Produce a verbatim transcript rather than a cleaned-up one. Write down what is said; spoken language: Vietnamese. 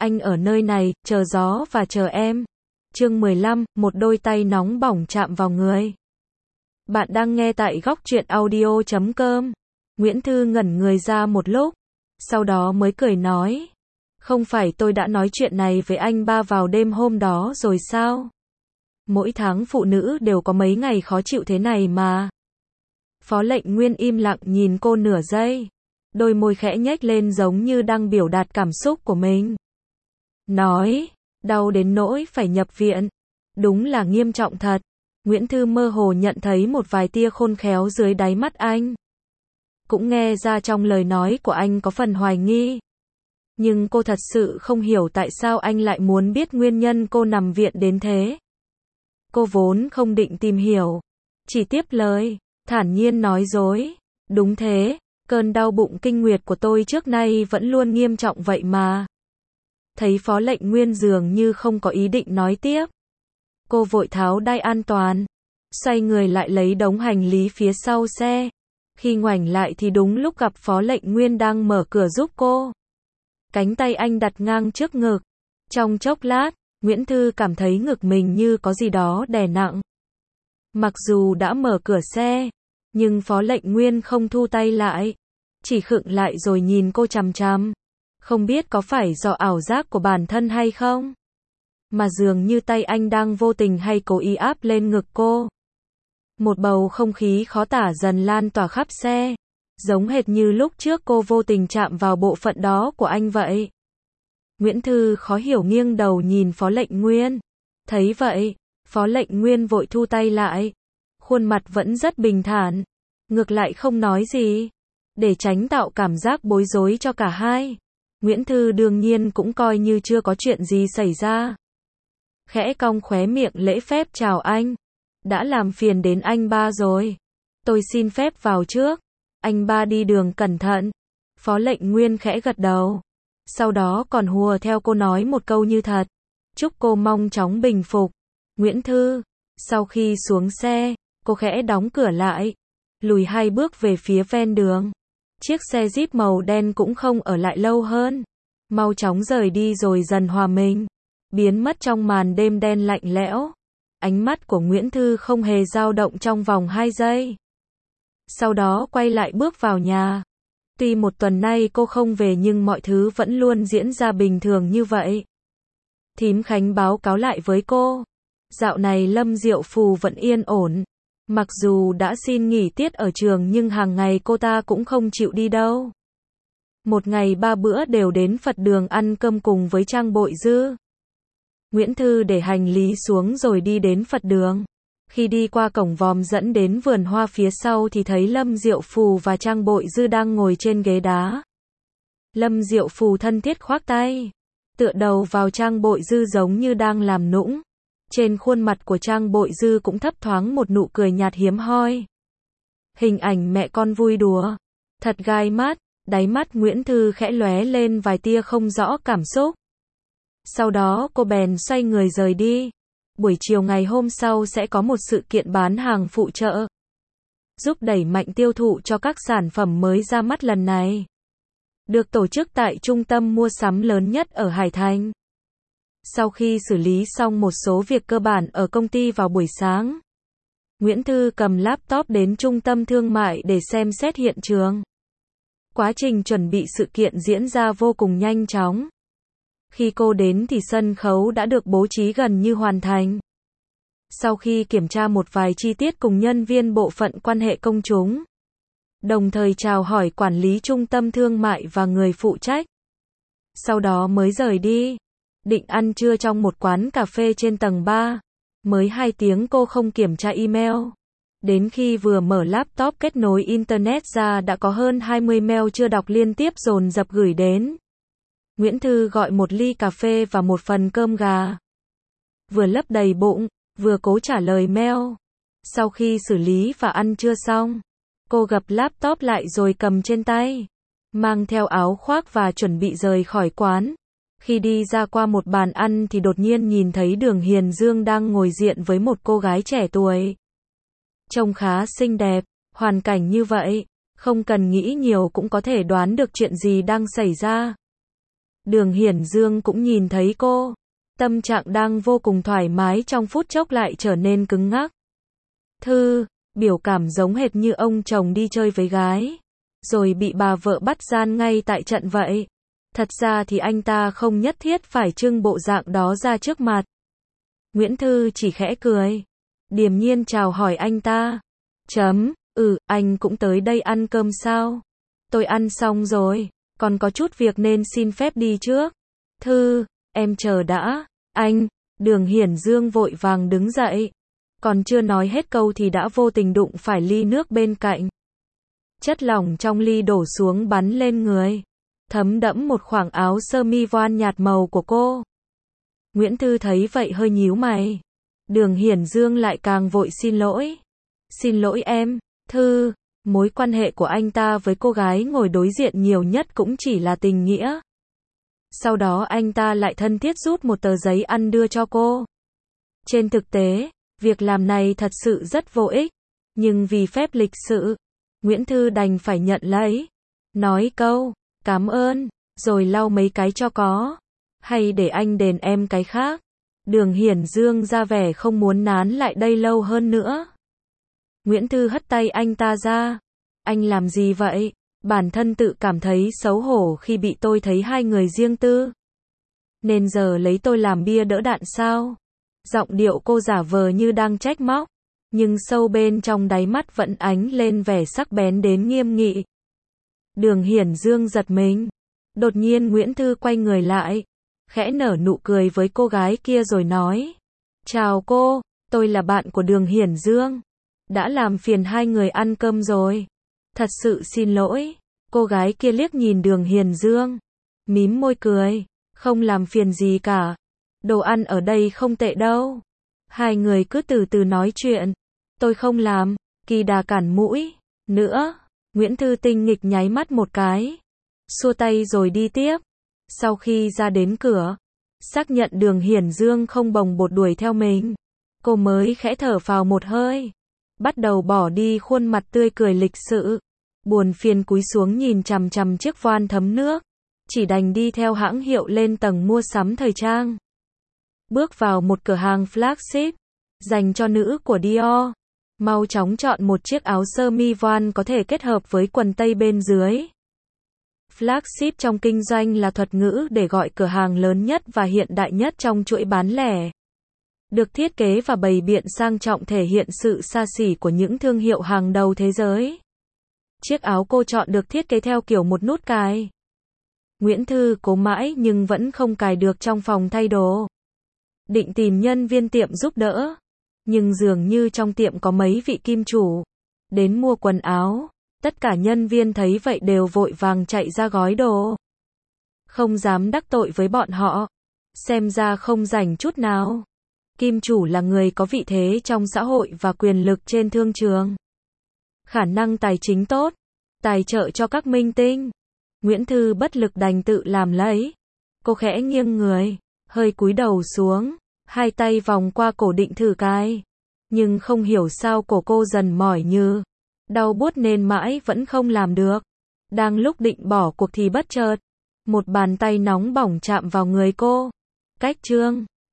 anh ở nơi này, chờ gió và chờ em. Chương mười lăm, một đôi tay nóng bỏng chạm vào người. Bạn đang nghe tại góc truyện audio chấm com. Nguyễn Thư ngẩn người ra một lúc, sau đó mới cười nói. Không phải tôi đã nói chuyện này với anh ba vào đêm hôm đó rồi sao? Mỗi tháng phụ nữ đều có mấy ngày khó chịu thế này mà. Phó Lệnh Nguyên im lặng nhìn cô nửa giây. Đôi môi khẽ nhếch lên giống như đang biểu đạt cảm xúc của mình. Nói, đau đến nỗi phải nhập viện. Đúng là nghiêm trọng thật. Nguyễn Thư mơ hồ nhận thấy một vài tia khôn khéo dưới đáy mắt anh. Cũng nghe ra trong lời nói của anh có phần hoài nghi. Nhưng cô thật sự không hiểu tại sao anh lại muốn biết nguyên nhân cô nằm viện đến thế. Cô vốn không định tìm hiểu. Chỉ tiếp lời, thản nhiên nói dối. Đúng thế, cơn đau bụng kinh nguyệt của tôi trước nay vẫn luôn nghiêm trọng vậy mà. Thấy Phó Lệnh Nguyên dường như không có ý định nói tiếp. Cô vội tháo đai an toàn. Xoay người lại lấy đống hành lý phía sau xe. Khi ngoảnh lại thì đúng lúc gặp Phó Lệnh Nguyên đang mở cửa giúp cô. Cánh tay anh đặt ngang trước ngực. Trong chốc lát, Nguyễn Thư cảm thấy ngực mình như có gì đó đè nặng. Mặc dù đã mở cửa xe, nhưng Phó Lệnh Nguyên không thu tay lại. Chỉ khựng lại rồi nhìn cô chằm chằm. Không biết có phải do ảo giác của bản thân hay không? Mà dường như tay anh đang vô tình hay cố ý áp lên ngực cô. Một bầu không khí khó tả dần lan tỏa khắp xe. Giống hệt như lúc trước cô vô tình chạm vào bộ phận đó của anh vậy. Nguyễn Thư khó hiểu nghiêng đầu nhìn Phó Lệnh Nguyên. Thấy vậy, Phó Lệnh Nguyên vội thu tay lại. Khuôn mặt vẫn rất bình thản. Ngược lại không nói gì. Để tránh tạo cảm giác bối rối cho cả hai. Nguyễn Thư đương nhiên cũng coi như chưa có chuyện gì xảy ra. Khẽ cong khóe miệng lễ phép chào anh. Đã làm phiền đến anh ba rồi. Tôi xin phép vào trước. Anh ba đi đường cẩn thận. Phó Lệnh Nguyên khẽ gật đầu. Sau đó còn hùa theo cô nói một câu như thật. Chúc cô mau chóng bình phục. Nguyễn Thư. Sau khi xuống xe, cô khẽ đóng cửa lại. Lùi hai bước về phía ven đường. Chiếc xe Jeep màu đen cũng không ở lại lâu hơn. Mau chóng rời đi rồi dần hòa mình. Biến mất trong màn đêm đen lạnh lẽo. Ánh mắt của Nguyễn Thư không hề dao động trong vòng hai giây. Sau đó quay lại bước vào nhà. Tuy một tuần nay cô không về nhưng mọi thứ vẫn luôn diễn ra bình thường như vậy. Thím Khánh báo cáo lại với cô. Dạo này Lâm Diệu Phù vẫn yên ổn. Mặc dù đã xin nghỉ tiết ở trường nhưng hàng ngày cô ta cũng không chịu đi đâu. Một ngày ba bữa đều đến Phật đường ăn cơm cùng với Trang Bội Dư. Nguyễn Thư để hành lý xuống rồi đi đến Phật đường. Khi đi qua cổng vòm dẫn đến vườn hoa phía sau thì thấy Lâm Diệu Phù và Trang Bội Dư đang ngồi trên ghế đá. Lâm Diệu Phù thân thiết khoác tay, tựa đầu vào Trang Bội Dư giống như đang làm nũng. Trên khuôn mặt của Trang Bội Dư cũng thấp thoáng một nụ cười nhạt hiếm hoi. Hình ảnh mẹ con vui đùa, thật gai mắt, đáy mắt Nguyễn Thư khẽ lóe lên vài tia không rõ cảm xúc. Sau đó cô bèn xoay người rời đi. Buổi chiều ngày hôm sau sẽ có một sự kiện bán hàng phụ trợ, giúp đẩy mạnh tiêu thụ cho các sản phẩm mới ra mắt lần này. Được tổ chức tại trung tâm mua sắm lớn nhất ở Hải Thành. Sau khi xử lý xong một số việc cơ bản ở công ty vào buổi sáng, Nguyễn Thư cầm laptop đến trung tâm thương mại để xem xét hiện trường. Quá trình chuẩn bị sự kiện diễn ra vô cùng nhanh chóng. Khi cô đến thì sân khấu đã được bố trí gần như hoàn thành. Sau khi kiểm tra một vài chi tiết cùng nhân viên bộ phận quan hệ công chúng, đồng thời chào hỏi quản lý trung tâm thương mại và người phụ trách, sau đó mới rời đi. Định ăn trưa trong một quán cà phê trên tầng ba. Mới hai tiếng cô không kiểm tra email. Đến khi vừa mở laptop kết nối internet ra đã có hơn hai mươi mail chưa đọc liên tiếp dồn dập gửi đến. Nguyễn Thư gọi một ly cà phê và một phần cơm gà. Vừa lấp đầy bụng, vừa cố trả lời mail. Sau khi xử lý và ăn trưa xong, cô gập laptop lại rồi cầm trên tay, mang theo áo khoác và chuẩn bị rời khỏi quán. Khi đi ra qua một bàn ăn thì đột nhiên nhìn thấy Đường Hiền Dương đang ngồi diện với một cô gái trẻ tuổi. Trông khá xinh đẹp, hoàn cảnh như vậy, không cần nghĩ nhiều cũng có thể đoán được chuyện gì đang xảy ra. Đường Hiển Dương cũng nhìn thấy cô. Tâm trạng đang vô cùng thoải mái trong phút chốc lại trở nên cứng ngắc. Thư, biểu cảm giống hệt như ông chồng đi chơi với gái, rồi bị bà vợ bắt gian ngay tại trận vậy. Thật ra thì anh ta không nhất thiết phải trưng bộ dạng đó ra trước mặt. Nguyễn Thư chỉ khẽ cười, điềm nhiên chào hỏi anh ta. Chấm, ừ, anh cũng tới đây ăn cơm sao? Tôi ăn xong rồi, còn có chút việc nên xin phép đi trước. Thư, em chờ đã, anh. Đường Hiển Dương vội vàng đứng dậy. Còn chưa nói hết câu thì đã vô tình đụng phải ly nước bên cạnh. Chất lỏng trong ly đổ xuống bắn lên người, thấm đẫm một khoảng áo sơ mi voan nhạt màu của cô. Nguyễn Thư thấy vậy hơi nhíu mày. Đường Hiển Dương lại càng vội xin lỗi. Xin lỗi em, Thư, mối quan hệ của anh ta với cô gái ngồi đối diện nhiều nhất cũng chỉ là tình nghĩa. Sau đó anh ta lại thân thiết rút một tờ giấy ăn đưa cho cô. Trên thực tế, việc làm này thật sự rất vô ích, nhưng vì phép lịch sự, Nguyễn Thư đành phải nhận lấy. Nói câu, cảm ơn, rồi lau mấy cái cho có. Hay để anh đền em cái khác. Đường Hiển Dương ra vẻ không muốn nán lại đây lâu hơn nữa. Nguyễn Thư hất tay anh ta ra. Anh làm gì vậy? Bản thân tự cảm thấy xấu hổ khi bị tôi thấy hai người riêng tư. Nên giờ lấy tôi làm bia đỡ đạn sao? Giọng điệu cô giả vờ như đang trách móc, nhưng sâu bên trong đáy mắt vẫn ánh lên vẻ sắc bén đến nghiêm nghị. Đường Hiển Dương giật mình. Đột nhiên Nguyễn Thư quay người lại, khẽ nở nụ cười với cô gái kia rồi nói. Chào cô, tôi là bạn của Đường Hiển Dương. Đã làm phiền hai người ăn cơm rồi. Thật sự xin lỗi. Cô gái kia liếc nhìn Đường Hiển Dương, mím môi cười. Không làm phiền gì cả. Đồ ăn ở đây không tệ đâu. Hai người cứ từ từ nói chuyện. Tôi không làm. Kỳ đà cản mũi. Nữa. Nguyễn Thư tinh nghịch nháy mắt một cái, xua tay rồi đi tiếp. Sau khi ra đến cửa, xác nhận Đường Hiển Dương không bồng bột đuổi theo mình, cô mới khẽ thở phào một hơi, bắt đầu bỏ đi khuôn mặt tươi cười lịch sự. Buồn phiền cúi xuống nhìn chằm chằm chiếc voan thấm nước, chỉ đành đi theo hãng hiệu lên tầng mua sắm thời trang. Bước vào một cửa hàng flagship dành cho nữ của Dior. Mau chóng chọn một chiếc áo sơ mi voan có thể kết hợp với quần tây bên dưới. Flagship trong kinh doanh là thuật ngữ để gọi cửa hàng lớn nhất và hiện đại nhất trong chuỗi bán lẻ. Được thiết kế và bày biện sang trọng thể hiện sự xa xỉ của những thương hiệu hàng đầu thế giới. Chiếc áo cô chọn được thiết kế theo kiểu một nút cài. Nguyễn Thư cố mãi nhưng vẫn không cài được trong phòng thay đồ. Định tìm nhân viên tiệm giúp đỡ, nhưng dường như trong tiệm có mấy vị kim chủ đến mua quần áo. Tất cả nhân viên thấy vậy đều vội vàng chạy ra gói đồ. Không dám đắc tội với bọn họ. Xem ra không rảnh chút nào. Kim chủ là người có vị thế trong xã hội và quyền lực trên thương trường. Khả năng tài chính tốt, tài trợ cho các minh tinh. Nguyễn Thư bất lực đành tự làm lấy. Cô khẽ nghiêng người, hơi cúi đầu xuống, hai tay vòng qua cổ định thử cài. Nhưng không hiểu sao cổ cô dần mỏi như đau buốt nên mãi vẫn không làm được. Đang lúc định bỏ cuộc thì bất chợt, một bàn tay nóng bỏng chạm vào người cô. Cách chương